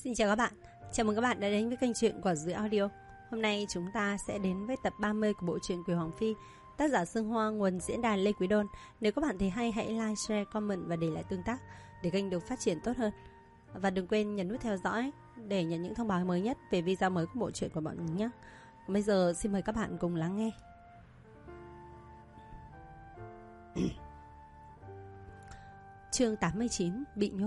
Xin chào các bạn, chào mừng các bạn đã đến với kênh truyện Quả Dứa Audio. Hôm nay chúng ta sẽ đến với tập 30 của bộ truyện Quỷ Hoàng Phi, tác giả Sương Hoa, nguồn diễn đàn Lê Quý Đôn. Nếu các bạn thấy hay, hãy like, share, comment và để lại tương tác để kênh được phát triển tốt hơn. Và đừng quên nhấn nút theo dõi để nhận những thông báo mới nhất về video mới của bộ truyện của bọn mình nhé. Bây giờ xin mời các bạn cùng lắng nghe. Chương 89, bị nhốt.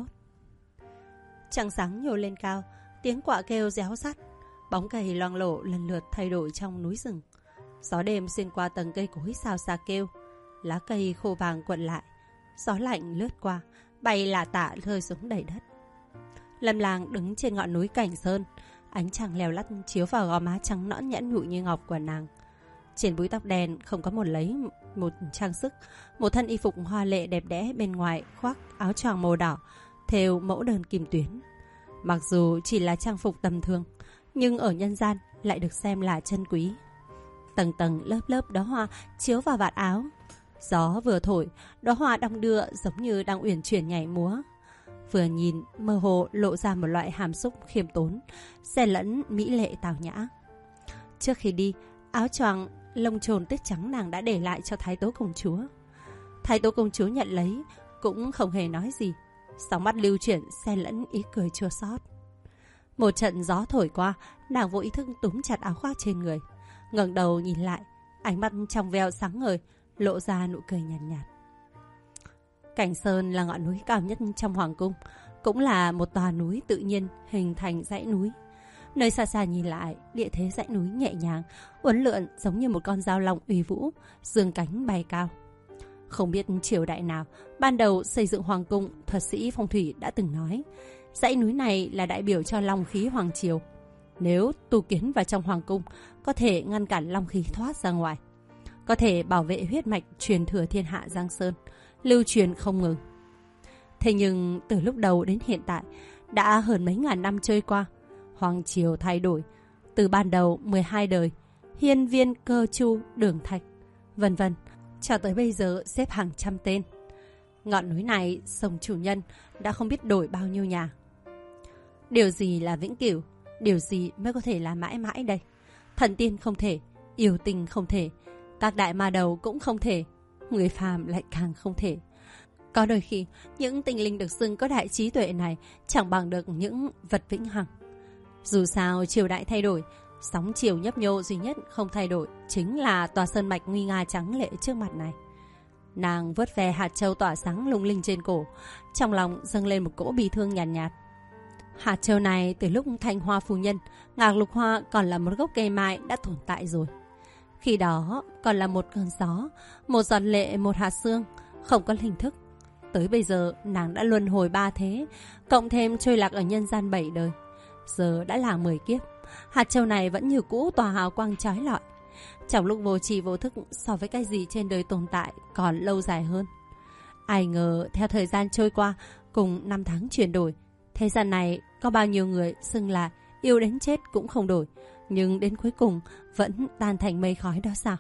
Trăng sáng nhô lên cao, tiếng quạ kêu réo rắt, bóng cây loang lổ lần lượt thay đổi trong núi rừng. Gió đêm xuyên qua tầng cây cối xào xạc kêu, lá cây khô vàng quặn lại, gió lạnh lướt qua, bay lả tả rơi xuống đầy đất. Lâm Lang đứng trên ngọn núi Cảnh Sơn, ánh trăng leo lắt chiếu vào gò má trắng nõn nhẵn nhụi như ngọc của nàng. Trên búi tóc đen không có một trang sức, một thân y phục hoa lệ đẹp đẽ bên ngoài khoác áo choàng màu đỏ, thêu mẫu đơn kim tuyến. Mặc dù chỉ là trang phục tầm thường, nhưng ở nhân gian lại được xem là chân quý. Tầng tầng lớp lớp đóa hoa chiếu vào vạt áo. Gió vừa thổi, đóa hoa đong đưa giống như đang uyển chuyển nhảy múa. Vừa nhìn mơ hồ lộ ra một loại hàm xúc khiêm tốn, xen lẫn mỹ lệ tào nhã. Trước khi đi, áo choàng lông trồn tuyết trắng nàng đã để lại cho Thái Tố công chúa. Thái Tố công chúa nhận lấy cũng không hề nói gì, sóng mắt lưu chuyển xen lẫn ý cười chua xót. Một trận gió thổi qua, nàng vô ý thức túm chặt áo khoác trên người, ngẩng đầu nhìn lại, ánh mắt trong veo sáng ngời, lộ ra nụ cười nhàn nhạt. Cảnh Sơn là ngọn núi cao nhất trong hoàng cung, cũng là một tòa núi tự nhiên hình thành dãy núi. Nơi xa xa nhìn lại, địa thế dãy núi nhẹ nhàng, uốn lượn giống như một con dao long uy vũ, dương cánh bay cao. Không biết triều đại nào, ban đầu xây dựng hoàng cung, thuật sĩ phong thủy đã từng nói, dãy núi này là đại biểu cho long khí hoàng triều. Nếu tu kiến vào trong hoàng cung, có thể ngăn cản long khí thoát ra ngoài, có thể bảo vệ huyết mạch truyền thừa thiên hạ Giang Sơn, lưu truyền không ngừng. Thế nhưng từ lúc đầu đến hiện tại, đã hơn mấy ngàn năm trôi qua, hoàng triều thay đổi, từ ban đầu 12 đời, hiên viên, cơ chu, đường thạch, vân vân, cho tới bây giờ xếp hàng trăm tên. Ngọn núi này, sông chủ nhân đã không biết đổi bao nhiêu nhà. Điều gì là vĩnh cửu? Điều gì mới có thể là mãi mãi đây? Thần tiên không thể, yêu tình không thể, các đại ma đầu cũng không thể, người phàm lại càng không thể. Có đôi khi, những tinh linh được xưng có đại trí tuệ này chẳng bằng được những vật vĩnh hằng. Dù sao triều đại thay đổi, sóng chiều nhấp nhô duy nhất không thay đổi chính là tòa sơn mạch nguy nga trắng lệ trước mặt này. Nàng vuốt ve hạt châu tỏa sáng lung linh trên cổ, trong lòng dâng lên một cỗ bi thương nhàn nhạt. Hạt châu này từ lúc Thanh Hoa phu nhân, Ngạc Lục Hoa còn là một gốc cây mai đã tồn tại rồi. Khi đó còn là một cơn gió, một giọt lệ, một hạt sương, không có hình thức. Tới bây giờ nàng đã luân hồi 3 thế, cộng thêm trôi lạc ở nhân gian 7 đời. Giờ đã là 10 kiếp, hạt châu này vẫn như cũ tỏa hào quang chói lọi. Trong lúc vô tri vô thức, so với cái gì trên đời tồn tại còn lâu dài hơn. Ai ngờ theo thời gian trôi qua, cùng năm tháng chuyển đổi, thế gian này có bao nhiêu người xưng là yêu đến chết cũng không đổi, nhưng đến cuối cùng vẫn tan thành mây khói đó sao?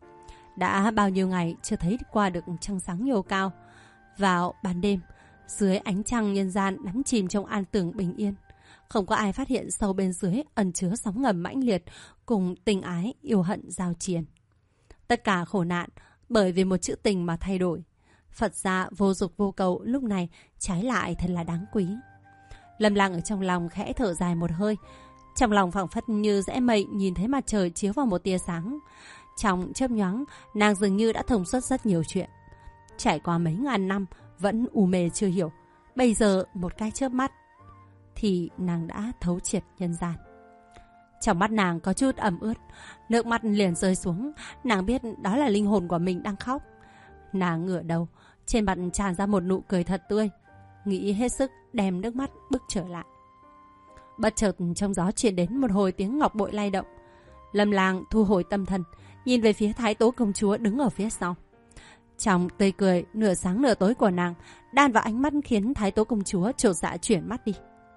Đã bao nhiêu ngày chưa thấy qua được trăng sáng nhô cao. Vào ban đêm, dưới ánh trăng nhân gian đắm chìm trong an tường bình yên, không có ai phát hiện sâu bên dưới ẩn chứa sóng ngầm mãnh liệt cùng tình ái yêu hận giao triền. Tất cả khổ nạn bởi vì một chữ tình mà thay đổi. Phật gia vô dục vô cầu lúc này trái lại thật là đáng quý. Lâm Lang ở trong lòng khẽ thở dài một hơi, trong lòng phảng phất như rẽ mây nhìn thấy mặt trời chiếu vào một tia sáng. Trong chớp nhoáng, nàng dường như đã thông suốt rất nhiều chuyện. Trải qua mấy ngàn năm vẫn u mê chưa hiểu, bây giờ một cái chớp mắt thì nàng đã thấu triệt nhân gian. Trong mắt nàng có chút ẩm ướt, nước mắt liền rơi xuống. Nàng biết đó là linh hồn của mình đang khóc. Nàng ngửa đầu, trên mặt tràn ra một nụ cười thật tươi, nghĩ hết sức đem nước mắt bức trở lại. Bất chợt trong gió truyền đến một hồi tiếng ngọc bội lay động. Lâm Lang thu hồi tâm thần, nhìn về phía Thái Tố công chúa đứng ở phía sau. Trong tươi cười nửa sáng nửa tối của nàng đan vào ánh mắt khiến Thái Tố công chúa chột dạ chuyển mắt đi.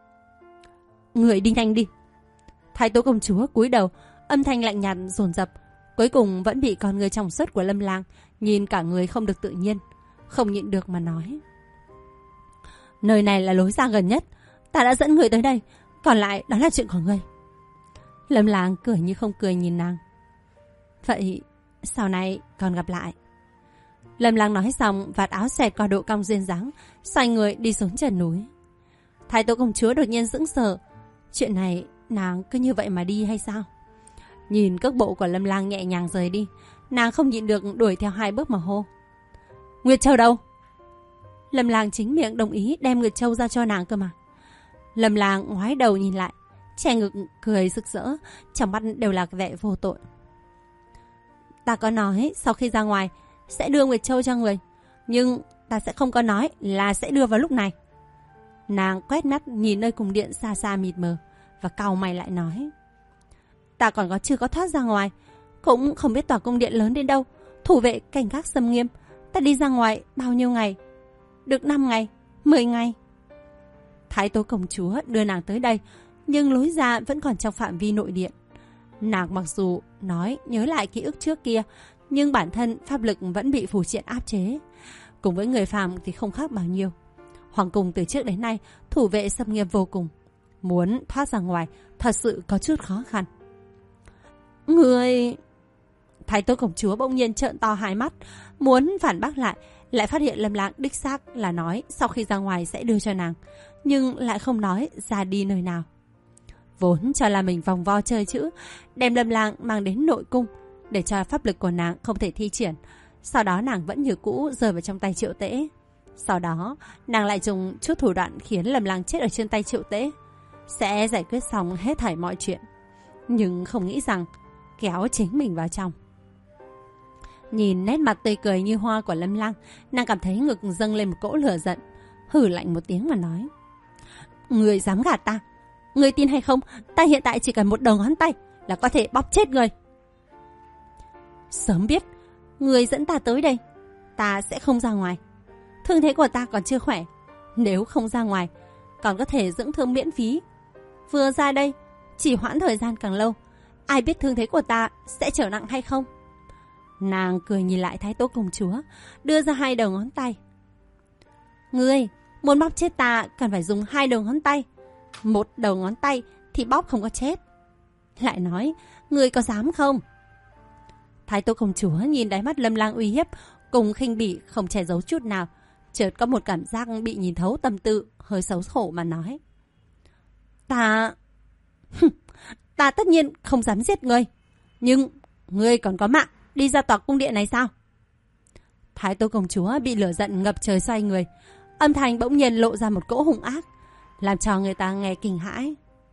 Người đi nhanh đi. Thái Tố công chúa cúi đầu, âm thanh lạnh nhạt dồn dập, cuối cùng vẫn bị con người trong suốt của Lâm Lang nhìn cả người không được tự nhiên, không nhịn được mà nói: Nơi này là lối ra gần nhất, ta đã dẫn người tới đây, Còn lại đó là chuyện của ngươi. Lâm Lang cười như không cười nhìn nàng. Vậy sau này còn gặp lại. Lâm Lang nói xong, vạt áo xẹt qua độ cong duyên dáng, xoay người đi xuống chân núi. Thái tố công chúa đột nhiên sững sờ. Chuyện này nàng cứ như vậy mà đi hay sao? Nhìn cước bộ của Lâm Lang nhẹ nhàng rời đi, nàng không nhịn được đuổi theo 2 bước mà hô. Nguyệt Châu đâu? Lâm Lang chính miệng đồng ý đem Nguyệt Châu ra cho nàng cơ mà. Lâm Lang ngoái đầu nhìn lại, che ngực cười rực rỡ, trong mắt đều là vẻ vô tội. Ta có nói sau khi ra ngoài sẽ đưa Nguyệt Châu cho người, nhưng ta sẽ không có nói là sẽ đưa vào lúc này. Nàng quét mắt nhìn nơi cung điện xa xa mịt mờ và cau mày lại nói. Ta còn chưa có thoát ra ngoài, cũng không biết tòa cung điện lớn đến đâu, thủ vệ canh gác xâm nghiêm. Ta đi ra ngoài bao nhiêu ngày? Được 5 ngày, 10 ngày. Thái tố công chúa đưa nàng tới đây, nhưng lối ra vẫn còn trong phạm vi nội điện. Nàng mặc dù nói nhớ lại ký ức trước kia, nhưng bản thân pháp lực vẫn bị phù triện áp chế. Cùng với người phàm thì không khác bao nhiêu. Hoàng cung từ trước đến nay thủ vệ xâm nghiêm vô cùng, muốn thoát ra ngoài thật sự có chút khó khăn. Người... Thái tố công chúa bỗng nhiên trợn to 2 mắt, muốn phản bác lại phát hiện Lâm Lang đích xác là nói sau khi ra ngoài sẽ đưa cho nàng, nhưng lại không nói ra đi nơi nào. Vốn cho là mình vòng vo chơi chữ, đem Lâm Lang mang đến nội cung để cho pháp lực của nàng không thể thi triển. Sau đó nàng vẫn như cũ rơi vào trong tay Triệu Tễ. Sau đó nàng lại dùng chút thủ đoạn khiến Lâm Lang chết ở trên tay Triệu Tễ, sẽ giải quyết xong hết thảy mọi chuyện. Nhưng không nghĩ rằng kéo chính mình vào trong. Nhìn nét mặt tươi cười như hoa của Lâm Lang, nàng cảm thấy ngực dâng lên một cỗ lửa giận, hừ lạnh một tiếng mà nói. Người dám gạt ta? Người tin hay không, ta hiện tại chỉ cần một đầu ngón tay là có thể bóp chết người. Sớm biết người dẫn ta tới đây, ta sẽ không ra ngoài. Thương thế của ta còn chưa khỏe, nếu không ra ngoài còn có thể dưỡng thương miễn phí. Vừa ra đây, chỉ hoãn thời gian càng lâu, ai biết thương thế của ta sẽ trở nặng hay không. Nàng cười nhìn lại Thái tố công chúa, đưa ra 2 đầu ngón tay. Ngươi muốn bóp chết ta cần phải dùng 2 đầu ngón tay, 1 đầu ngón tay thì bóp không có chết. Lại nói, ngươi có dám không? Thái tố công chúa nhìn đáy mắt Lâm Lang uy hiếp cùng khinh bỉ không che giấu chút nào, chợt có một cảm giác bị nhìn thấu tâm tư, hơi xấu hổ mà nói. Ta tất nhiên không dám giết ngươi, nhưng ngươi còn có mạng đi ra tòa cung điện này sao? Thái tố công chúa bị lửa giận ngập trời xoay người, âm thanh bỗng nhiên lộ ra một cỗ hung ác, làm cho người ta nghe kinh hãi.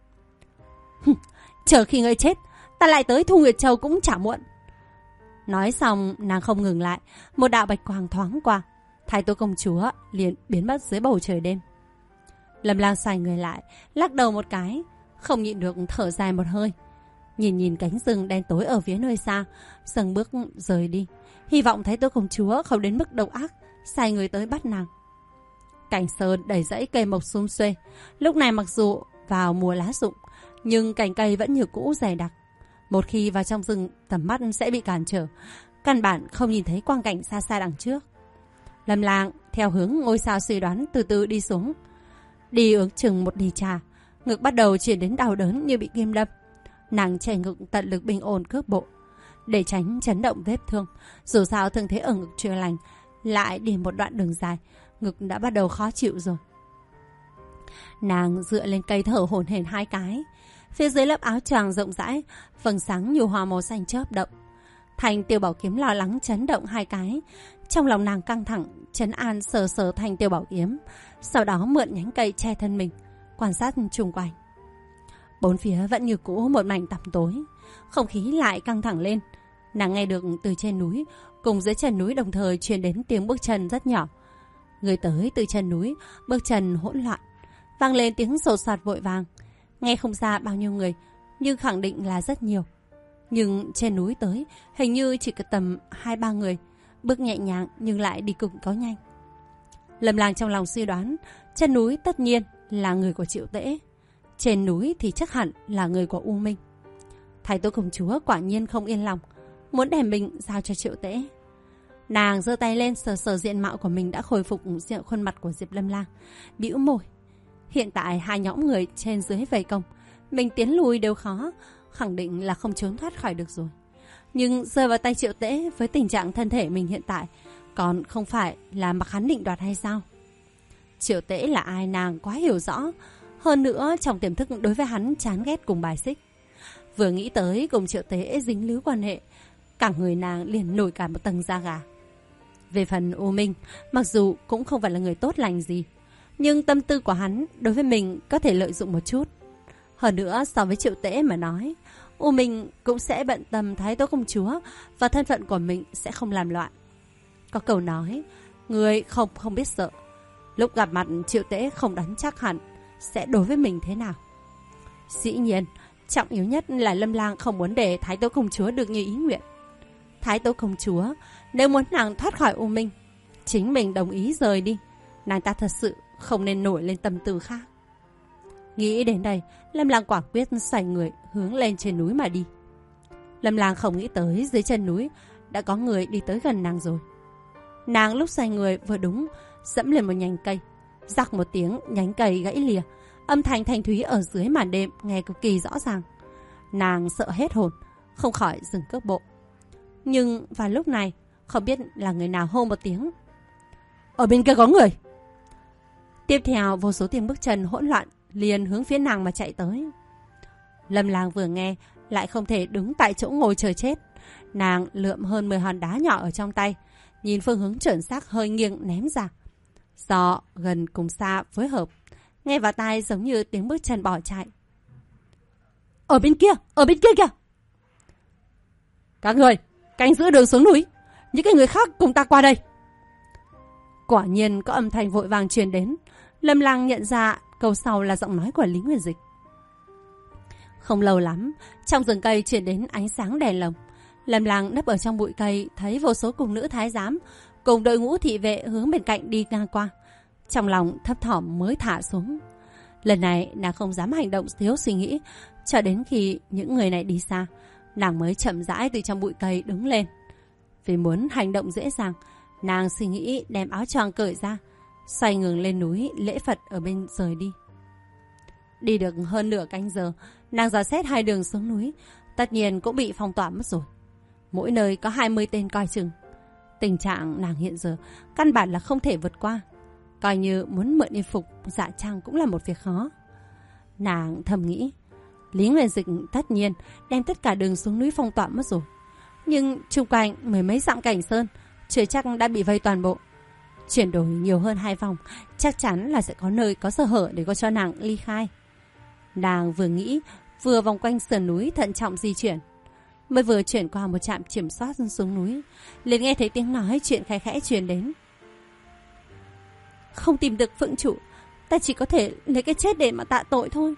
Chờ khi ngươi chết, ta lại tới thu Nguyệt Châu cũng chả muộn. Nói xong nàng không ngừng lại, một đạo bạch quang thoáng qua, Thái tố công chúa liền biến mất dưới bầu trời đêm. Lâm Lang xoay người lại, lắc đầu một cái, không nhịn được thở dài một hơi. Nhìn cánh rừng đen tối ở phía nơi xa, dừng bước rời đi, hy vọng Thái tố công chúa không đến mức độc ác sai người tới bắt nàng. Cảnh sơn đầy rẫy cây mộc sum xuê, lúc này mặc dù vào mùa lá rụng, nhưng cành cây vẫn như cũ dày đặc. Một khi vào trong rừng, tầm mắt sẽ bị cản trở, căn bản không nhìn thấy quang cảnh xa xa đằng trước. Lâm Lang theo hướng ngôi sao suy đoán từ từ đi xuống, đi ước chừng một ly trà, ngực bắt đầu chuyển đến đau đớn như bị kim đâm. Nàng che ngực tận lực bình ổn cước bộ để tránh chấn động vết thương. Dù sao thương thế ở ngực chưa lành, lại đi một đoạn đường dài, ngực đã bắt đầu khó chịu rồi. Nàng dựa lên cây thở hổn hển 2 cái. Phía dưới lớp áo choàng rộng rãi, vầng sáng nhu hòa màu xanh chớp động. Thanh tiêu bảo kiếm lo lắng chấn động 2 cái. Trong lòng nàng căng thẳng, trấn an sờ thanh tiêu bảo kiếm, sau đó mượn nhánh cây che thân mình, quan sát chung quanh. Bốn phía vẫn như cũ một mảnh tăm tối, không khí lại căng thẳng lên. Nàng nghe được từ trên núi cùng dưới chân núi đồng thời truyền đến tiếng bước chân rất nhỏ. Người tới từ chân núi, bước chân hỗn loạn, vang lên tiếng sột soạt vội vàng. Nghe không ra bao nhiêu người, nhưng khẳng định là rất nhiều. Nhưng trên núi tới hình như chỉ có tầm 2-3 người, bước nhẹ nhàng nhưng lại đi cực có nhanh. Lâm Lang trong lòng suy đoán, chân núi tất nhiên là người của Triệu Tễ, trên núi thì chắc hẳn là người của U Minh. Thái tố công chúa quả nhiên không yên lòng, muốn đem mình giao cho Triệu Tễ. Nàng giơ tay lên sờ diện mạo của mình đã khôi phục khuôn mặt của Diệp Lâm Lang, bĩu môi. Hiện tại hai nhóm người trên dưới vây công, mình tiến lui đều khó, khẳng định là không trốn thoát khỏi được rồi. Nhưng rơi vào tay Triệu Tễ với tình trạng thân thể mình hiện tại, còn không phải là mặc hắn định đoạt hay sao? Triệu Tễ là ai nàng quá hiểu rõ. Hơn nữa trong tiềm thức đối với hắn chán ghét cùng bài xích. Vừa nghĩ tới cùng Triệu Tễ dính líu quan hệ, cả người nàng liền nổi cả một tầng da gà. Về phần U Minh, mặc dù cũng không phải là người tốt lành gì, nhưng tâm tư của hắn đối với mình có thể lợi dụng một chút. Hơn nữa so với Triệu Tễ mà nói, U Minh cũng sẽ bận tâm Thái Tố công chúa và thân phận của mình sẽ không làm loạn. Có câu nói, người không biết sợ. Lúc gặp mặt Triệu Tễ không đoán chắc hẳn sẽ đối với mình thế nào. Dĩ nhiên, trọng yếu nhất là Lâm Lang không muốn để Thái Tố công chúa được như ý nguyện. Thái Tố công chúa, nếu muốn nàng thoát khỏi U Minh, chính mình đồng ý rời đi. Nàng ta thật sự không nên nổi lên tâm tư khác. Nghĩ đến đây, Lâm Lang quả quyết xoay người hướng lên trên núi mà đi. Lâm Lang không nghĩ tới dưới chân núi đã có người đi tới gần nàng rồi. Nàng lúc xoay người vừa đúng dẫm lên một nhánh cây, rắc một tiếng nhánh cây gãy lìa, âm thanh thanh thúy ở dưới màn đêm nghe cực kỳ rõ ràng. Nàng sợ hết hồn, không khỏi dừng cước bộ. Nhưng vào lúc này, không biết là người nào hô một tiếng: "Ở bên kia có người!" Tiếp theo vô số tiếng bước chân hỗn loạn liền hướng phía nàng mà chạy tới. Lâm Lang vừa nghe lại không thể đứng tại chỗ ngồi chờ chết. Nàng lượm hơn 10 hòn đá nhỏ ở trong tay, nhìn phương hướng chuẩn xác hơi nghiêng ném ra. Do gần cùng xa phối hợp, nghe vào tai giống như tiếng bước chân bỏ chạy. Ở bên kia kìa! Các người, canh giữ đường xuống núi, những cái người khác cùng ta qua đây. Quả nhiên có âm thanh vội vàng truyền đến. Lâm Lang nhận ra câu sau là giọng nói của Lý Nguyên Dịch. Không lâu lắm, trong rừng cây truyền đến ánh sáng đèn lồng. Lâm Lang nấp ở trong bụi cây, thấy vô số cung nữ thái giám cùng đội ngũ thị vệ hướng bên cạnh đi ngang qua. Trong lòng thấp thỏm mới thả xuống. Lần này nàng không dám hành động thiếu suy nghĩ, cho đến khi những người này đi xa, nàng mới chậm rãi từ trong bụi cây đứng lên. Vì muốn hành động dễ dàng, nàng suy nghĩ đem áo choàng cởi ra, xoay ngừng lên núi lễ Phật ở bên rời đi. Đi được hơn nửa canh giờ, nàng dò xét hai đường xuống núi, tất nhiên cũng bị phong tỏa mất rồi. Mỗi nơi có 20 tên coi chừng. Tình trạng nàng hiện giờ căn bản là không thể vượt qua. Coi như muốn mượn y phục dạ trang cũng là một việc khó. Nàng thầm nghĩ, Lý Nguyên Dịch tất nhiên đem tất cả đường xuống núi phong tỏa mất rồi. Nhưng chung quanh mười mấy dặm cảnh sơn chưa chắc đã bị vây toàn bộ. Chuyển đổi nhiều hơn 2 vòng, chắc chắn là sẽ có nơi có sơ hở để có cho nàng ly khai. Nàng vừa nghĩ, vừa vòng quanh sườn núi thận trọng di chuyển. Mới vừa chuyển qua một trạm kiểm soát xuống núi, liền nghe thấy tiếng nói chuyện khẽ khẽ truyền đến. Không tìm được Phượng chủ, ta chỉ có thể lấy cái chết để mà tạ tội thôi.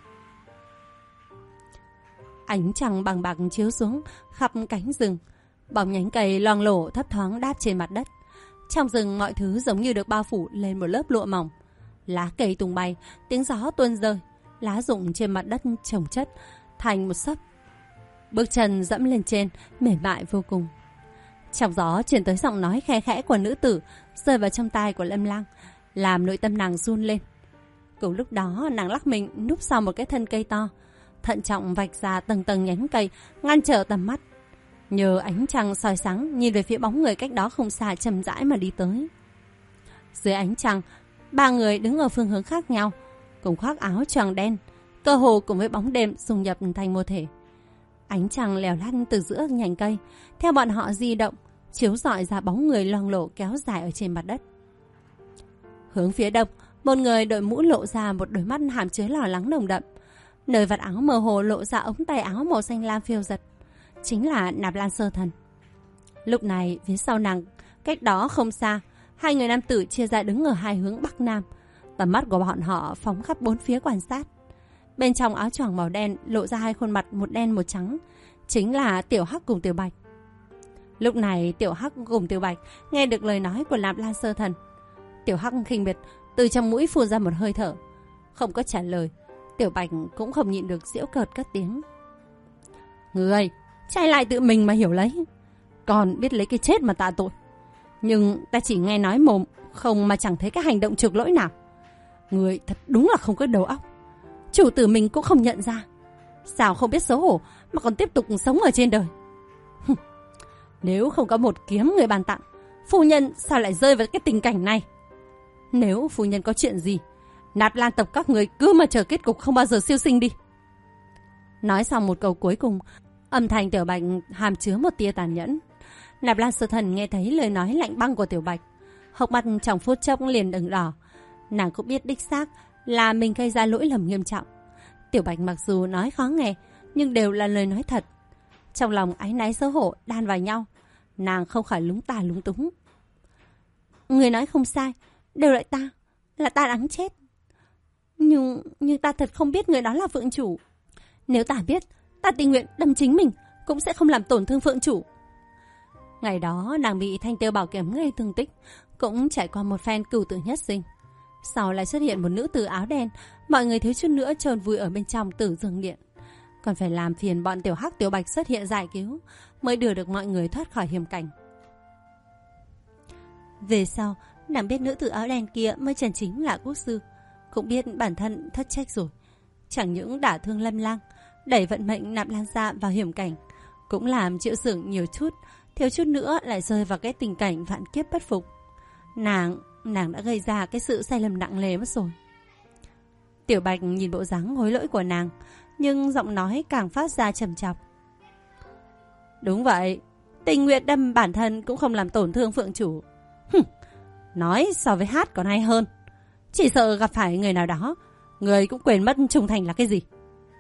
Ánh trăng bằng bạc chiếu xuống khắp cánh rừng, bóng nhánh cây loang lổ thấp thoáng đáp trên mặt đất. Trong rừng mọi thứ giống như được bao phủ lên một lớp lụa mỏng. Lá cây tung bay, tiếng gió tuôn rơi, lá rụng trên mặt đất chồng chất thành một xấp. Bước chân dẫm lên trên, mềm mại vô cùng. Trong gió truyền tới giọng nói khe khẽ của nữ tử, rơi vào trong tai của Lâm Lang, làm nội tâm nàng run lên. Cùng lúc đó nàng lắc mình núp sau một cái thân cây to, thận trọng vạch ra tầng tầng nhánh cây ngăn trở tầm mắt. Nhờ ánh trăng soi sáng, nhìn về phía bóng người cách đó không xa chậm rãi mà đi tới. Dưới ánh trăng, 3 người đứng ở phương hướng khác nhau, cùng khoác áo choàng đen, cơ hồ cùng với bóng đêm xung nhập thành một thể. Ánh trăng lèo lắt từ giữa nhành cây, theo bọn họ di động, chiếu rọi ra bóng người loang lổ kéo dài ở trên mặt đất. Hướng phía đông, một người đội mũ lộ ra một đôi mắt hàm chứa lo lắng nồng đậm. Nơi vạt áo mơ hồ lộ ra ống tay áo màu xanh lam phiêu giật, chính là Nạp Lan Sơ Thần. Lúc này phía sau nàng, cách đó không xa, 2 người nam tử chia ra đứng ở 2 hướng bắc nam. Tầm mắt của bọn họ phóng khắp 4 phía quan sát. Bên trong áo choàng màu đen lộ ra 2 khuôn mặt, một đen một trắng, chính là Tiểu Hắc cùng Tiểu Bạch. Lúc này Tiểu Hắc cùng Tiểu Bạch nghe được lời nói của Nạp Lan Sơ Thần. Tiểu Hắc khinh miệt từ trong mũi phun ra một hơi thở, không có trả lời. Tiểu Bạch cũng không nhịn được giễu cợt cất tiếng. Người, trai lại tự mình mà hiểu lấy, còn biết lấy cái chết mà tạ tội. Nhưng ta chỉ nghe nói mồm, không mà chẳng thấy cái hành động trược lỗi nào. Người thật đúng là không có đầu óc. Chủ tử mình cũng không nhận ra. Sao không biết xấu hổ mà còn tiếp tục sống ở trên đời. Nếu không có một kiếm người ban tặng, phu nhân sao lại rơi vào cái tình cảnh này? Nếu phu nhân có chuyện gì, Nạp Lan tộc các người cứ mà chờ kết cục không bao giờ siêu sinh đi. Nói xong một câu cuối cùng, âm thanh Tiểu Bạch hàm chứa một tia tàn nhẫn. Nạp Lan Sơ Thần nghe thấy lời nói lạnh băng của Tiểu Bạch, hốc mắt trong phút chốc liền ửng đỏ. Nàng cũng biết đích xác là mình gây ra lỗi lầm nghiêm trọng. Tiểu Bạch mặc dù nói khó nghe, nhưng đều là lời nói thật. Trong lòng áy náy xấu hổ đan vào nhau, nàng không khỏi lúng ta lúng túng. Người nói không sai, đều là ta đáng chết. Nhưng ta thật không biết người đó là Phượng Chủ. Nếu ta biết, ta tình nguyện đâm chính mình, cũng sẽ không làm tổn thương Phượng Chủ. Ngày đó nàng bị Thanh Tiêu Bảo Kiếm gây thương tích, cũng trải qua một phen cửu tử nhất sinh. Sau lại xuất hiện một nữ tử áo đen, mọi người thiếu chút nữa chôn vùi ở bên trong Tử Dương Điện. Còn phải làm phiền bọn Tiểu Hắc Tiểu Bạch xuất hiện giải cứu, mới đưa được mọi người thoát khỏi hiểm cảnh. Về sau, nàng biết nữ tử áo đen kia mới chân chính là quốc sư, cũng biết bản thân thất trách rồi. Chẳng những đả thương Lâm Lang, đẩy vận mệnh Nạp Lan gia vào hiểm cảnh, cũng làm Triệu Sưởng nhiều chút, thiếu chút nữa lại rơi vào cái tình cảnh vạn kiếp bất phục. Nàng đã gây ra cái sự sai lầm nặng nề mất rồi. Tiểu Bạch nhìn bộ dáng hối lỗi của nàng, nhưng giọng nói càng phát ra trầm trọng. Đúng vậy, tình nguyện đâm bản thân cũng không làm tổn thương Phượng Chủ. Nói so với hát còn hay hơn. Chỉ sợ gặp phải người nào đó, người cũng quên mất trung thành là cái gì.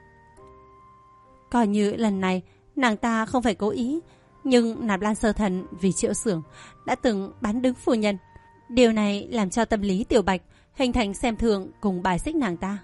Coi như lần này nàng ta không phải cố ý, nhưng Nạp Lan Sơ Thần vì Triệu Sưởng đã từng bán đứng phu nhân. Điều này làm cho tâm lý Tiểu Bạch hình thành xem thường cùng bài xích nàng ta.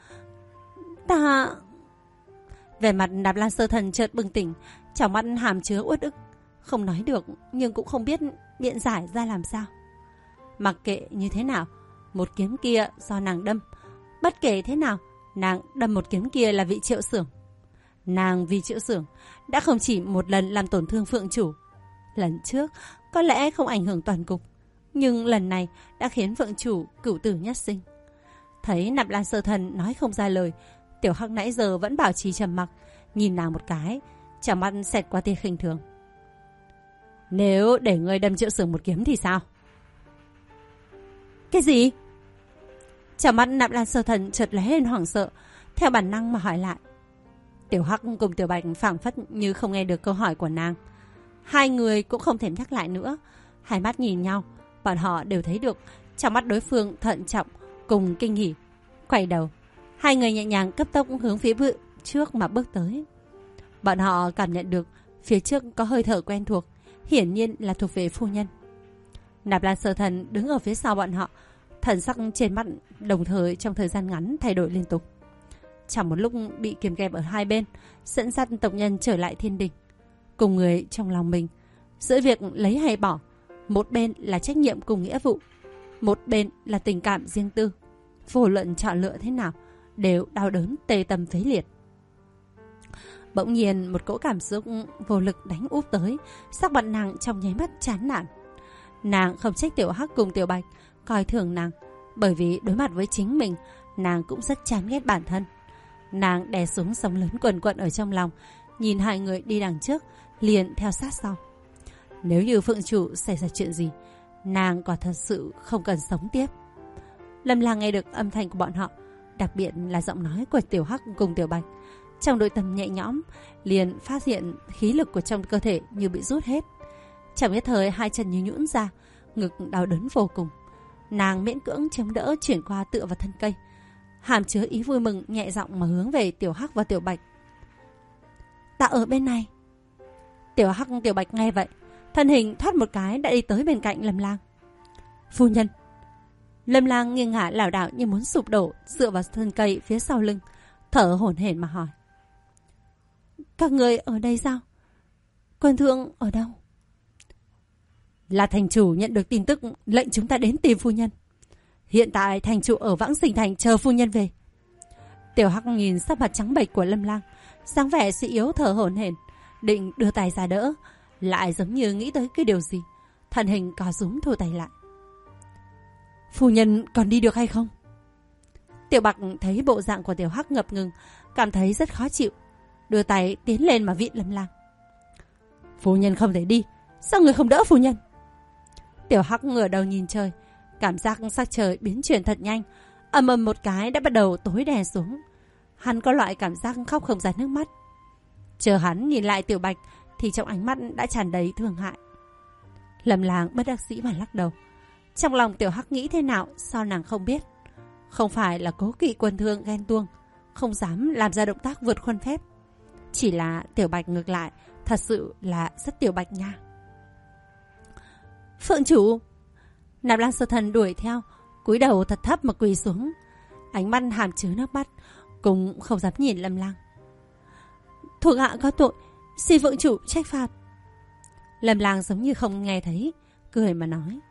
Về mặt Nạp Lan Sơ Thần chợt bừng tỉnh, trong mắt hàm chứa uất ức, không nói được nhưng cũng không biết biện giải ra làm sao. Mặc kệ như thế nào, một kiếm kia do nàng đâm, bất kể thế nào, nàng đâm một kiếm kia là vị Triệu Sưởng. Nàng vì Triệu Sưởng đã không chỉ một lần làm tổn thương Phượng Chủ. Lần trước có lẽ không ảnh hưởng toàn cục, nhưng lần này đã khiến Phượng Chủ cửu tử nhất sinh. Thấy Nạp Lan Sơ Thần nói không ra lời, Tiểu Hắc nãy giờ vẫn bảo trì trầm mặc, nhìn nàng một cái, trong mắt xẹt qua tia khinh thường. Nếu để ngươi đâm Triệu Sưởng một kiếm thì sao? Cái gì? Trong mắt Nạp Lan Sơ Thần chợt lóe lên hoảng sợ, theo bản năng mà hỏi lại. Tiểu Hắc cùng Tiểu Bạch phảng phất như không nghe được câu hỏi của nàng. Hai người cũng không thèm nhắc lại nữa, hai mắt nhìn nhau, bọn họ đều thấy được trong mắt đối phương thận trọng cùng kinh hỉ. Quay đầu, hai người nhẹ nhàng cấp tốc hướng phía trước mà bước tới. Bọn họ cảm nhận được phía trước có hơi thở quen thuộc, hiển nhiên là thuộc về phu nhân. Nạp Lan Sơ Thần đứng ở phía sau bọn họ, thần sắc trên mặt đồng thời trong thời gian ngắn thay đổi liên tục. Trong một lúc bị kiềm kẹp ở hai bên, dẫn dắt tộc nhân trở lại thiên đình. Cùng người trong lòng mình, giữa việc lấy hay bỏ, một bên là trách nhiệm cùng nghĩa vụ, một bên là tình cảm riêng tư. Vô luận chọn lựa thế nào, đều đau đớn tê tâm phế liệt. Bỗng nhiên một cỗ cảm xúc vô lực đánh úp tới, sắc mặt nàng trong nháy mắt chán nản. Nàng không trách Tiểu Hắc cùng Tiểu Bạch coi thường nàng, bởi vì đối mặt với chính mình, nàng cũng rất chán ghét bản thân. Nàng đè xuống sóng lớn quần quận ở trong lòng, nhìn hai người đi đằng trước, liền theo sát sau. Nếu như Phượng Chủ xảy ra chuyện gì, nàng quả thật sự không cần sống tiếp. Lâm Lang nghe được âm thanh của bọn họ, đặc biệt là giọng nói của Tiểu Hắc cùng Tiểu Bạch, trong nội tâm nhẹ nhõm, liền phát hiện khí lực của trong cơ thể như bị rút hết. Chẳng nhất thời hai chân như nhũn ra, ngực đau đớn vô cùng. Nàng miễn cưỡng chống đỡ chuyển qua tựa vào thân cây, hàm chứa ý vui mừng nhẹ giọng mà hướng về Tiểu Hắc và Tiểu Bạch. Ta ở bên này. Tiểu Hắc Tiểu Bạch nghe vậy, thân hình thoát một cái đã đi tới bên cạnh Lâm Lang. Phu nhân. Lâm Lang nghiêng ngả lảo đảo như muốn sụp đổ, dựa vào thân cây phía sau lưng, thở hổn hển mà hỏi. Các người ở đây sao? Quân thương ở đâu? Là thành chủ nhận được tin tức lệnh chúng ta đến tìm phu nhân. Hiện tại thành chủ ở Vãng Sinh Thành chờ phu nhân về. Tiểu Hắc nhìn sắc mặt trắng bệch của Lâm Lang, dáng vẻ suy yếu thở hổn hển, định đưa tay ra đỡ, lại giống như nghĩ tới cái điều gì, thân hình co rúm thu tay lại. Phu nhân còn đi được hay không? Tiểu Bạch thấy bộ dạng của Tiểu Hắc ngập ngừng, cảm thấy rất khó chịu, đưa tay tiến lên mà viện Lâm Lang. Phu nhân không thể đi, sao người không đỡ phu nhân? Tiểu Hắc ngửa đầu nhìn trời, cảm giác sắc trời biến chuyển thật nhanh, ầm ầm một cái đã bắt đầu tối đè xuống. Hắn có loại cảm giác khóc không ra nước mắt. Chờ hắn nhìn lại Tiểu Bạch thì trong ánh mắt đã tràn đầy thương hại. Lâm Lang bất đắc dĩ mà lắc đầu. Trong lòng Tiểu Hắc nghĩ thế nào sao nàng không biết. Không phải là cố kỵ Quân Thương ghen tuông, không dám làm ra động tác vượt khuôn phép. Chỉ là Tiểu Bạch ngược lại thật sự là rất Tiểu Bạch nha. Phượng chủ! Nạp Lan Sơ Thần đuổi theo, cúi đầu thật thấp mà quỳ xuống, ánh mắt hàm chứa nước mắt, cũng không dám nhìn Lâm Lang. Thuộc hạ có tội, xin Phượng chủ trách phạt. Lâm Lang giống như không nghe thấy, cười mà nói.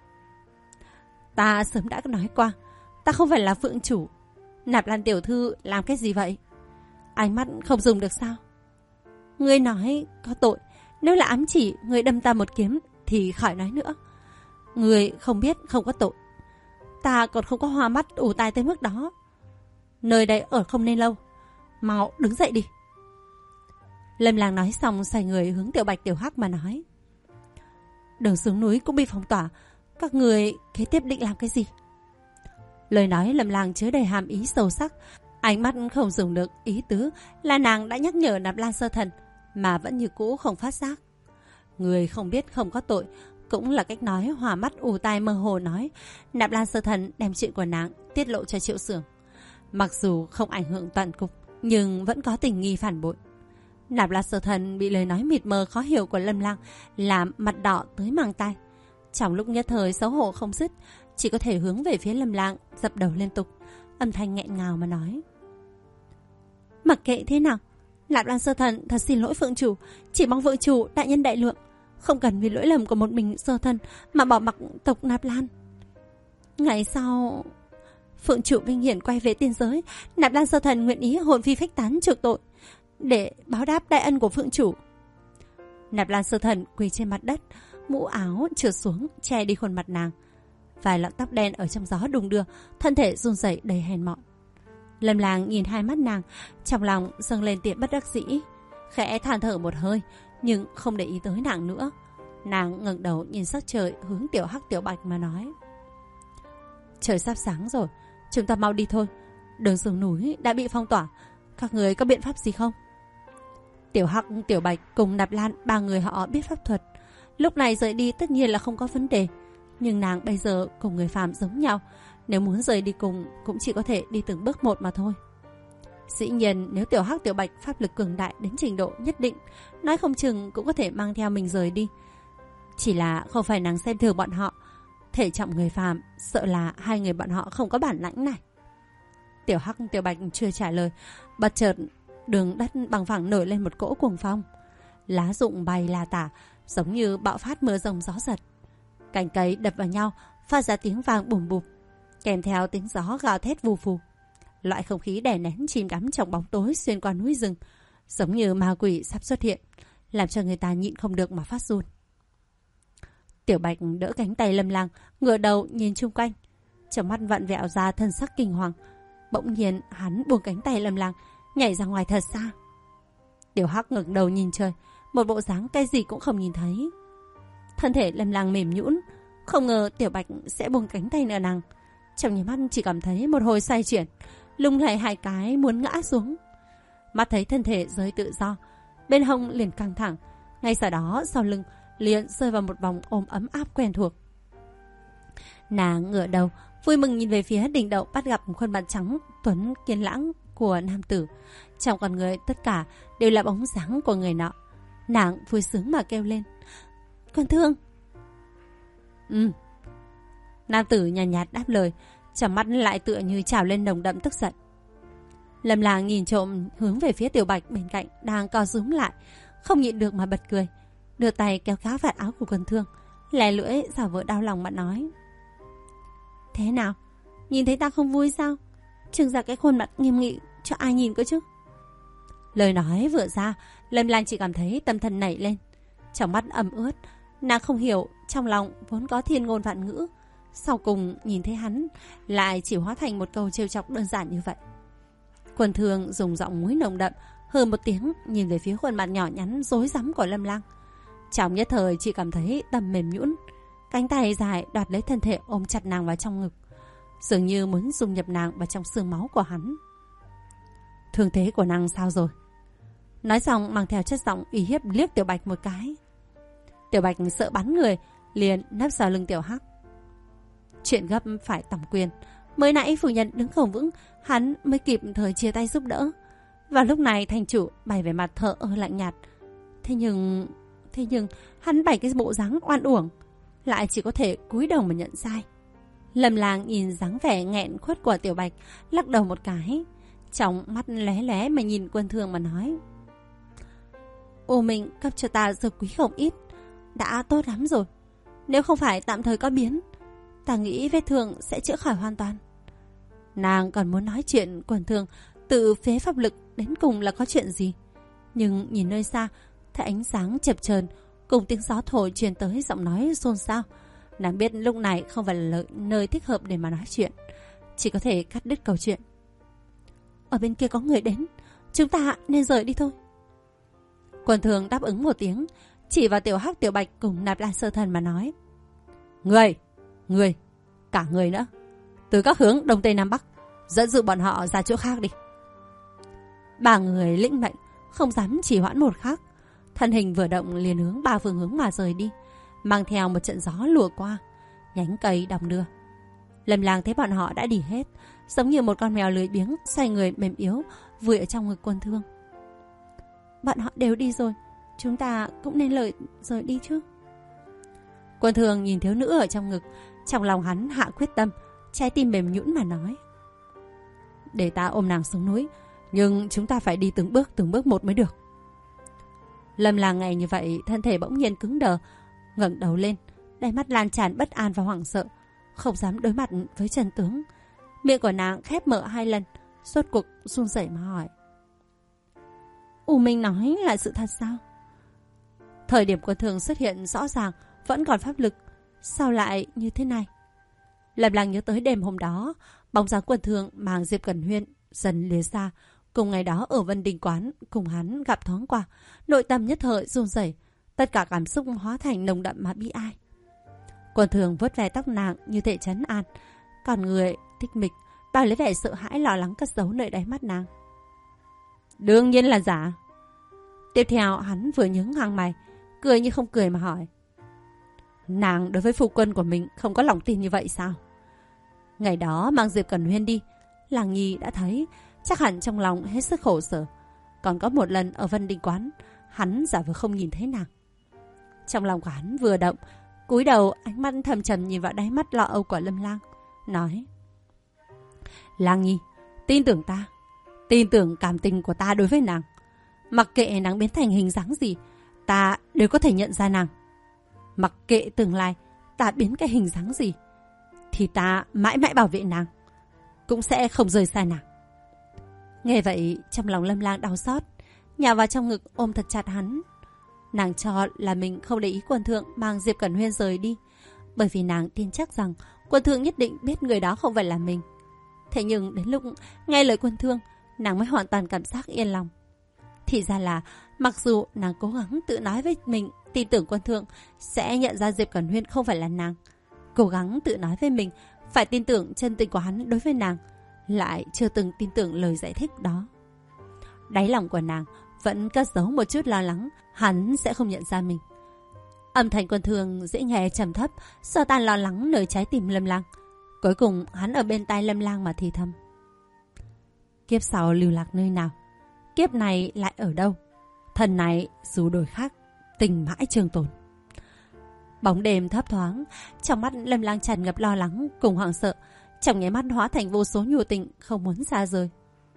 Ta sớm đã nói qua, ta không phải là Phượng chủ. Nạp Lan tiểu thư làm cái gì vậy? Ánh mắt không dùng được sao? Ngươi nói có tội, nếu là ám chỉ ngươi đâm ta một kiếm thì khỏi nói nữa. Ngươi không biết không có tội. Ta còn không có hoa mắt ù tai tới mức đó. Nơi đây ở không nên lâu, mau đứng dậy đi. Lâm Lang nói xong xoay người hướng Tiểu Bạch Tiểu Hắc mà nói. Đường xuống núi cũng bị phong tỏa, các người kế tiếp định làm cái gì? Lời nói Lâm Lang chứa đầy hàm ý sâu sắc, ánh mắt không dùng được ý tứ là nàng đã nhắc nhở Nạp Lan Sơ Thần mà vẫn như cũ không phát giác. Người không biết không có tội cũng là cách nói hòa mắt ù tai mơ hồ nói Nạp Lan Sơ Thần đem chuyện của nàng tiết lộ cho Triệu Xưởng. Mặc dù không ảnh hưởng toàn cục nhưng vẫn có tình nghi phản bội. Nạp Lan Sơ Thần bị lời nói mịt mờ khó hiểu của Lâm Lang làm mặt đỏ tới mang tai. Trong lúc nhất thời xấu hổ không dứt, chỉ có thể hướng về phía Lâm Lang dập đầu liên tục, âm thanh nghẹn ngào mà nói. Mặc kệ thế nào, Nạp Lan Sơ Thần thật xin lỗi Phượng chủ, chỉ mong Phượng chủ đại nhân đại lượng, không cần vì lỗi lầm của một mình Sơ Thần mà bỏ mặc tộc Nạp Lan. Ngày sau Phượng chủ vinh hiển quay về tiên giới, Nạp Lan Sơ Thần nguyện ý hồn phi phách tán chuộc tội để báo đáp đại ân của Phượng chủ. Nạp Lan Sơ Thần quỳ trên mặt đất, mũ áo trượt xuống che đi khuôn mặt nàng, vài lọn tóc đen ở trong gió đung đưa, thân thể run rẩy đầy hèn mọn. Lâm Lang nhìn hai mắt nàng, trong lòng dâng lên tia bất đắc dĩ, khẽ than thở một hơi nhưng không để ý tới nàng nữa. Nàng ngẩng đầu nhìn sắc trời hướng Tiểu Hắc Tiểu Bạch mà nói. Trời sắp sáng rồi, chúng ta mau đi thôi. Đường xuống núi đã bị phong tỏa, các người có biện pháp gì không? Tiểu Hắc Tiểu Bạch cùng Nạp Lan ba người họ biết pháp thuật, lúc này rời đi tất nhiên là không có vấn đề. Nhưng nàng bây giờ cùng người phàm giống nhau, nếu muốn rời đi cùng cũng chỉ có thể đi từng bước một mà thôi. Dĩ nhiên nếu Tiểu Hắc Tiểu Bạch pháp lực cường đại đến trình độ nhất định, nói không chừng cũng có thể mang theo mình rời đi. Chỉ là không phải nàng xem thường bọn họ, thể trọng người phàm, sợ là hai người bọn họ không có bản lãnh này. Tiểu Hắc Tiểu Bạch chưa trả lời, bất chợt đường đất bằng phẳng nổi lên một cỗ cuồng phong, lá rụng bay la tả, giống như bạo phát mưa rông gió giật. Cành cây đập vào nhau, phát ra tiếng vang bùm bụp, kèm theo tiếng gió gào thét vù phù. Loại không khí đè nén chìm đắm trong bóng tối xuyên qua núi rừng, giống như ma quỷ sắp xuất hiện, làm cho người ta nhịn không được mà phát run. Tiểu Bạch đỡ cánh tay Lâm Lang, ngửa đầu nhìn chung quanh, trong mắt vặn vẹo ra thân sắc kinh hoàng. Bỗng nhiên hắn buông cánh tay Lâm Lang, nhảy ra ngoài thật xa. Tiểu Hắc ngẩng đầu nhìn trời, một bộ dáng cái gì cũng không nhìn thấy. Thân thể Lâm Lang mềm nhũn, không ngờ Tiểu Bạch sẽ buông cánh tay nợ nàng. Trong nháy mắt chỉ cảm thấy một hồi xoay chuyển, lung lay hai cái muốn ngã xuống. Mắt thấy thân thể rơi tự do, bên hông liền căng thẳng, ngay sau đó sau lưng liền rơi vào một vòng ôm ấm áp quen thuộc. Nàng ngửa đầu vui mừng nhìn về phía đỉnh đầu, bắt gặp khuôn mặt trắng tuấn kiên lãng của nam tử, trong con người tất cả đều là bóng dáng của người nọ. Nàng vui sướng mà kêu lên, Quân Thương. Nam tử nhàn nhạt đáp lời, trong mắt lại tựa như trào lên nồng đậm tức giận. Lâm Lang nhìn trộm hướng về phía Tiểu Bạch bên cạnh đang co rúm lại, không nhịn được mà bật cười, đưa tay kéo kéo vạt áo của Quân Thương, lè lưỡi giả vờ đau lòng mà nói. Thế nào, nhìn thấy ta không vui sao? Trưng ra cái khuôn mặt nghiêm nghị cho ai nhìn cơ chứ? Lời nói vừa ra, Lâm Lang chỉ cảm thấy tâm thần nảy lên, trong mắt ẩm ướt. Nàng không hiểu, trong lòng vốn có thiên ngôn vạn ngữ, Sau cùng nhìn thấy hắn lại chỉ hóa thành một câu trêu chọc đơn giản như vậy. Quân Thương dùng giọng muối nồng đậm hừ một tiếng, nhìn về phía khuôn mặt nhỏ nhắn rối rắm của Lâm Lang. Trong nhất thời chị cảm thấy tâm mềm nhũn, cánh tay dài đoạt lấy thân thể ôm chặt nàng vào trong ngực, dường như muốn dung nhập nàng vào trong xương máu của hắn. Thương thế của nàng sao rồi? Nói xong mang theo chất giọng uy hiếp liếc Tiểu Bạch một cái. Tiểu Bạch sợ bắn người, liền nấp sau lưng Tiểu Hắc. Chuyện gấp phải tầm quyền, mới nãy phu nhân đứng không vững, hắn mới kịp thời chia tay giúp đỡ. Và lúc này thành chủ bày vẻ mặt thờ ơ lạnh nhạt. Thế nhưng hắn bày cái bộ dáng oan uổng, lại chỉ có thể cúi đầu mà nhận sai. Lâm Lang nhìn dáng vẻ nghẹn khuất của Tiểu Bạch, lắc đầu một cái, trong mắt lóe lóe mà nhìn Quân Thương mà nói: "Ô Minh cấp cho ta dược quý không ít, đã tốt lắm rồi. Nếu không phải tạm thời có biến, ta nghĩ vết thương sẽ chữa khỏi hoàn toàn." Nàng còn muốn nói chuyện Quân Thương tự phế pháp lực đến cùng là có chuyện gì, nhưng nhìn nơi xa thấy ánh sáng chập chờn cùng tiếng gió thổi truyền tới giọng nói xôn xao. Nàng biết lúc này không phải là nơi thích hợp để mà nói chuyện, chỉ có thể cắt đứt câu chuyện. "Ở bên kia có người đến, chúng ta nên rời đi thôi." Quân Thương đáp ứng một tiếng, chỉ vào Tiểu Hắc, Tiểu Bạch cùng Nạp Lan Sơ Thần mà nói: Người, cả người nữa, từ các hướng đông tây nam bắc, dẫn dụ bọn họ ra chỗ khác đi." Ba người lĩnh mệnh, không dám trì hoãn một khắc, thân hình vừa động liền hướng ba phương hướng mà rời đi, mang theo một trận gió lùa qua, nhánh cây đong đưa. Lâm Lang thấy bọn họ đã đi hết, giống như một con mèo lười biếng xoay người mềm yếu vùi ở trong ngực Quân Thương. "Bọn họ đều đi rồi, chúng ta cũng nên rời đi chứ." Quân Thương nhìn thiếu nữ ở trong ngực, trong lòng hắn hạ quyết tâm, trái tim mềm nhũn mà nói: "Để ta ôm nàng xuống núi, nhưng chúng ta phải đi từng bước một mới được." Lâm Lang nghe như vậy, thân thể bỗng nhiên cứng đờ, ngẩng đầu lên, đáy mắt lan tràn bất an và hoảng sợ, không dám đối mặt với chân tướng. Miệng của nàng khép mở 2 lần, rốt cuộc run rẩy mà hỏi: "U Minh nói là sự thật sao?" Thời điểm Quân Thương xuất hiện rõ ràng vẫn còn pháp lực, sao lại như thế này? Lâm Lang nhớ tới đêm hôm đó, bóng dáng Quân Thương mang Diệp Cẩn Huyên dần lìa xa, cùng ngày đó ở Vân Đình quán cùng hắn gặp thoáng qua, nội tâm nhất thời run rẩy, tất cả cảm xúc hóa thành nồng đậm mà bi ai. Quân Thương vuốt ve tóc nàng như thể trấn an, còn người thích mịch bao lấy vẻ sợ hãi lo lắng cất giấu nơi đáy mắt nàng. "Đương nhiên là giả." Tiếp theo hắn vừa nhướng hàng mày, cười như không cười mà hỏi: "Nàng đối với phu quân của mình không có lòng tin như vậy sao? Ngày đó mang Diệp Cẩn Huyên đi, Làng Nhi đã thấy, chắc hẳn trong lòng hết sức khổ sở. Còn có một lần ở Vân Đình quán, hắn giả vờ không nhìn thấy nàng." Trong lòng của hắn vừa động, cúi đầu ánh mắt thầm trầm nhìn vào đáy mắt lo âu của Lâm Lang, nói: "Lang Nhi, tin tưởng ta, tin tưởng cảm tình của ta đối với nàng. Mặc kệ nàng biến thành hình dáng gì, ta đều có thể nhận ra nàng. Mặc kệ tương lai ta biến cái hình dáng gì, thì ta mãi mãi bảo vệ nàng, cũng sẽ không rời xa nàng." Nghe vậy, trong lòng Lâm Lang đau xót, nhào vào trong ngực ôm thật chặt hắn. Nàng cho là mình không để ý Quân Thương mang Diệp Cẩn Huyên rời đi, bởi vì nàng tin chắc rằng Quân Thương nhất định biết người đó không phải là mình. Thế nhưng đến lúc nghe lời Quân Thương, nàng mới hoàn toàn cảm giác yên lòng. Thì ra là mặc dù nàng cố gắng tự nói với mình tin tưởng Quân Thương sẽ nhận ra Diệp Cẩn Huyên không phải là nàng, cố gắng tự nói với mình phải tin tưởng chân tình của hắn đối với nàng, lại chưa từng tin tưởng lời giải thích đó. Đáy lòng của nàng vẫn cất giấu một chút lo lắng hắn sẽ không nhận ra mình. Âm thanh Quân Thương dễ nghe trầm thấp, xua tan lo lắng nơi trái tim Lâm Lang. Cuối cùng hắn ở bên tai Lâm Lang mà thì thầm: "Kiếp sau lưu lạc nơi nào, kiếp này lại ở đâu? Thần này dù đổi khác, tình mãi trường tồn." Bóng đêm thấp thoáng, trong mắt Lâm Lang tràn ngập lo lắng cùng hoảng sợ, trong nháy mắt hóa thành vô số nhu tình không muốn xa rời.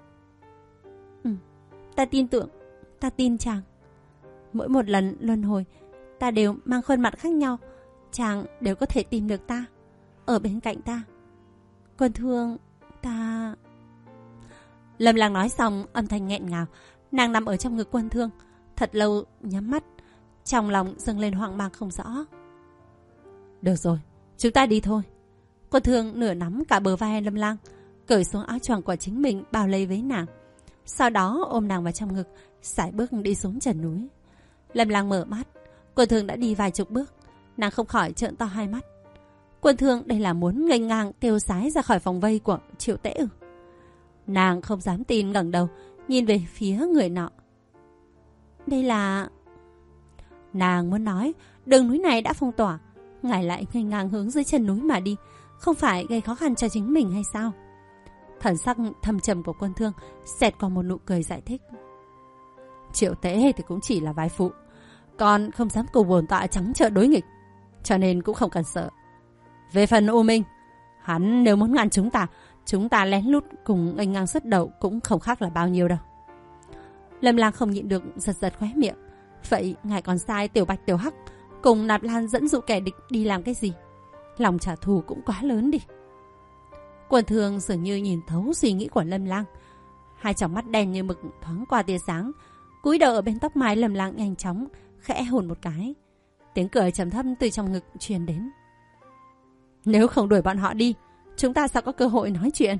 Ta tin tưởng, ta tin chàng. Mỗi một lần luân hồi, ta đều mang khuôn mặt khác nhau, chàng đều có thể tìm được ta, ở bên cạnh ta. Quân Thương, ta..." Lâm Lang nói xong, âm thanh nghẹn ngào, nàng nằm ở trong ngực Quân Thương, thật lâu nhắm mắt, trong lòng dâng lên hoang mang không rõ. "Được rồi, chúng ta đi thôi." Quân Thương nửa nắm cả bờ vai Lâm Lang, cởi xuống áo choàng của chính mình bao lấy với nàng. Sau đó ôm nàng vào trong ngực, sải bước đi xuống trần núi. Lâm Lang mở mắt, Quân Thương đã đi vài chục bước, nàng không khỏi trợn to hai mắt. Quân Thương đây là muốn nghênh ngang tiêu sái ra khỏi vòng vây của Triệu Tễ ư? Nàng không dám tin, ngẩng đầu nhìn về phía người nọ. Đây là... Nàng muốn nói đường núi này đã phong tỏa, ngài lại nghênh ngang hướng dưới chân núi mà đi, không phải gây khó khăn cho chính mình hay sao? Thần sắc thâm trầm của Quân Thương xẹt qua một nụ cười giải thích. Triệu Tễ thì cũng chỉ là vai phụ, còn không dám cùng bổn tọa trắng trợn đối nghịch, cho nên cũng không cần sợ. Về phần U Minh, hắn nếu muốn ngăn chúng ta lén lút cùng nghênh ngang xuất đầu cũng không khác là bao nhiêu đâu. Lâm Lang không nhịn được giật giật khóe miệng. Vậy ngài còn sai Tiểu Bạch Tiểu Hắc cùng Nạp Lan dẫn dụ kẻ địch đi làm cái gì? Lòng trả thù cũng quá lớn đi. Quân Thương dường như nhìn thấu suy nghĩ của Lâm Lang, hai tròng mắt đen như mực thoáng qua tia sáng, cúi đầu ở bên tóc mái Lâm Lang nhanh chóng khẽ hôn một cái. Tiếng cười trầm thấp từ trong ngực truyền đến. Nếu không đuổi bọn họ đi, chúng ta sao có cơ hội nói chuyện?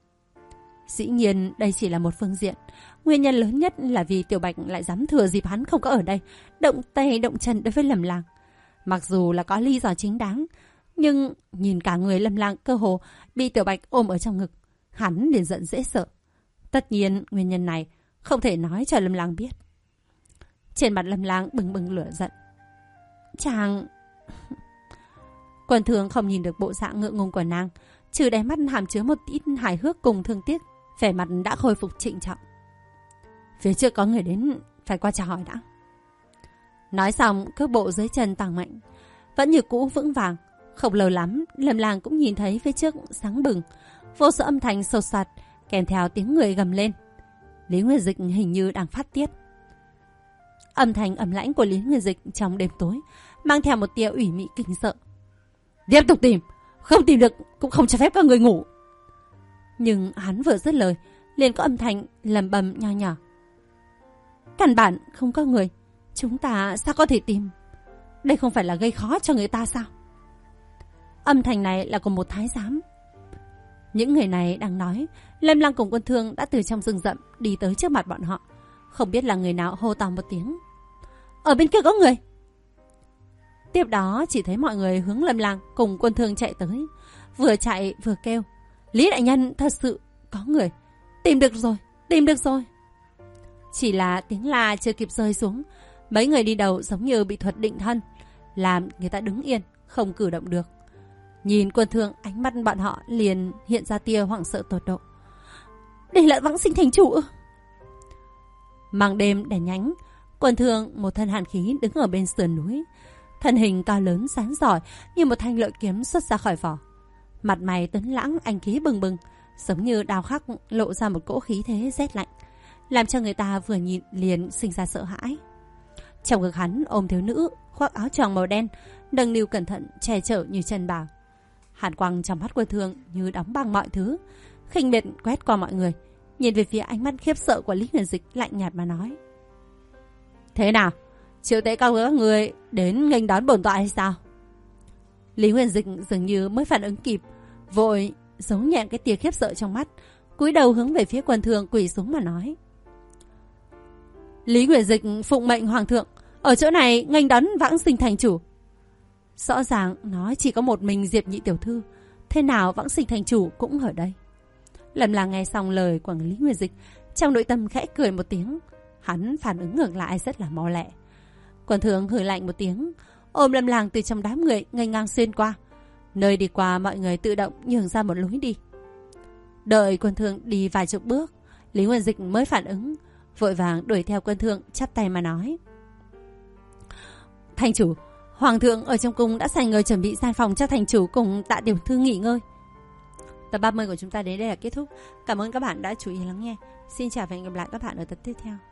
Dĩ nhiên đây chỉ là một phương diện. Nguyên nhân lớn nhất là vì Tiểu Bạch lại dám thừa dịp hắn không có ở đây động tay động chân đối với Lâm Lang. Mặc dù là có lý do chính đáng, nhưng nhìn cả người Lâm Lang cơ hồ bị Tiểu Bạch ôm ở trong ngực, hắn liền giận dễ sợ. Tất nhiên nguyên nhân này không thể nói cho Lâm Lang biết. Trên mặt Lâm Lang bừng bừng lửa giận. Chàng... Quân Thương không nhìn được bộ dạng ngượng ngùng của nàng, trừ đáy mắt hàm chứa một ít hài hước cùng thương tiếc, vẻ mặt đã khôi phục trịnh trọng. Phía trước có người đến, phải qua chào hỏi đã. Nói xong, cước bộ dưới chân tăng mạnh, vẫn như cũ vững vàng. Không lâu lắm, Lâm Lang cũng nhìn thấy phía trước sáng bừng, vô số âm thanh sột soạt kèm theo tiếng người gầm lên. Lý Nguyên Dịch hình như đang phát tiết. Âm thanh ầm lãnh của Lý Nguyên Dịch trong đêm tối mang theo một tia ủy mị kinh sợ. Tiếp tục tìm, không tìm được cũng không cho phép các người ngủ. Nhưng hắn vừa dứt lời, liền có âm thanh lầm bầm nho nhỏ. Căn bản không có người, chúng ta sao có thể tìm? Đây không phải là gây khó cho người ta sao? Âm thanh này là của một thái giám. Những người này đang nói, Lâm Lang cùng Quân Thương đã từ trong rừng rậm đi tới trước mặt bọn họ. Không biết là người nào hô to một tiếng. Ở bên kia có người. Tiếp đó chỉ thấy mọi người hướng Lâm Lang cùng Quân Thương chạy tới, vừa chạy vừa kêu. Lý đại nhân, thật sự có người. Tìm được rồi, tìm được rồi. Chỉ là tiếng la chưa kịp rơi xuống, mấy người đi đầu giống như bị thuật định thân, làm người ta đứng yên, không cử động được. Nhìn Quân Thương, ánh mắt bọn họ liền hiện ra tia hoảng sợ tột độ. Đây là Vãng Sinh thành chủ ư? Màn đêm đèn nhánh, Quân Thương một thân hàn khí đứng ở bên sườn núi, thân hình cao lớn sáng giỏi như một thanh lợi kiếm xuất ra khỏi vỏ. Mặt mày tuấn lãng, anh khí bừng bừng, giống như đao khắc lộ ra một cỗ khí thế rét lạnh, làm cho người ta vừa nhìn liền sinh ra sợ hãi. Trong ngực hắn ôm thiếu nữ khoác áo choàng màu đen, nâng niu cẩn thận che chở như chân bảo. Hàn quang trong mắt Quân Thương như đóng băng mọi thứ, khinh miệt quét qua mọi người, nhìn về phía ánh mắt khiếp sợ của Lý Nguyên Dịch, lạnh nhạt mà nói. Thế nào, Triệu Tễ cao các người đến nghênh đón bổn tọa hay sao? Lý Nguyên Dịch dường như mới phản ứng kịp, vội giấu nhẹn cái tia khiếp sợ trong mắt, cúi đầu hướng về phía Quân Thương quỳ xuống mà nói. Lý Nguyên Dịch phụng mệnh hoàng thượng, ở chỗ này nghênh đón Vãng Sinh thành chủ. Rõ ràng nói chỉ có một mình Diệp nhị tiểu thư, thế nào Vãng Sinh thành chủ cũng ở đây? Lâm Lang nghe xong lời của Lý Nguyên Dịch, trong nội tâm khẽ cười một tiếng. Hắn phản ứng ngược lại rất là mau lẹ. Quân Thương hừ lạnh một tiếng, ôm Lâm Lang từ trong đám người nghênh ngang xuyên qua. Nơi đi qua mọi người tự động nhường ra một lối đi. Đợi Quân Thương đi vài chục bước, Lý Nguyên Dịch mới phản ứng, vội vàng đuổi theo Quân Thương, chắp tay mà nói. Thành chủ, hoàng thượng ở trong cung đã sai người chuẩn bị gian phòng cho thành chủ cùng Tạ tiểu thư nghỉ ngơi. Tập 30 của chúng ta đến đây là kết thúc. Cảm ơn các bạn đã chú ý lắng nghe. Xin chào và hẹn gặp lại các bạn ở tập tiếp theo.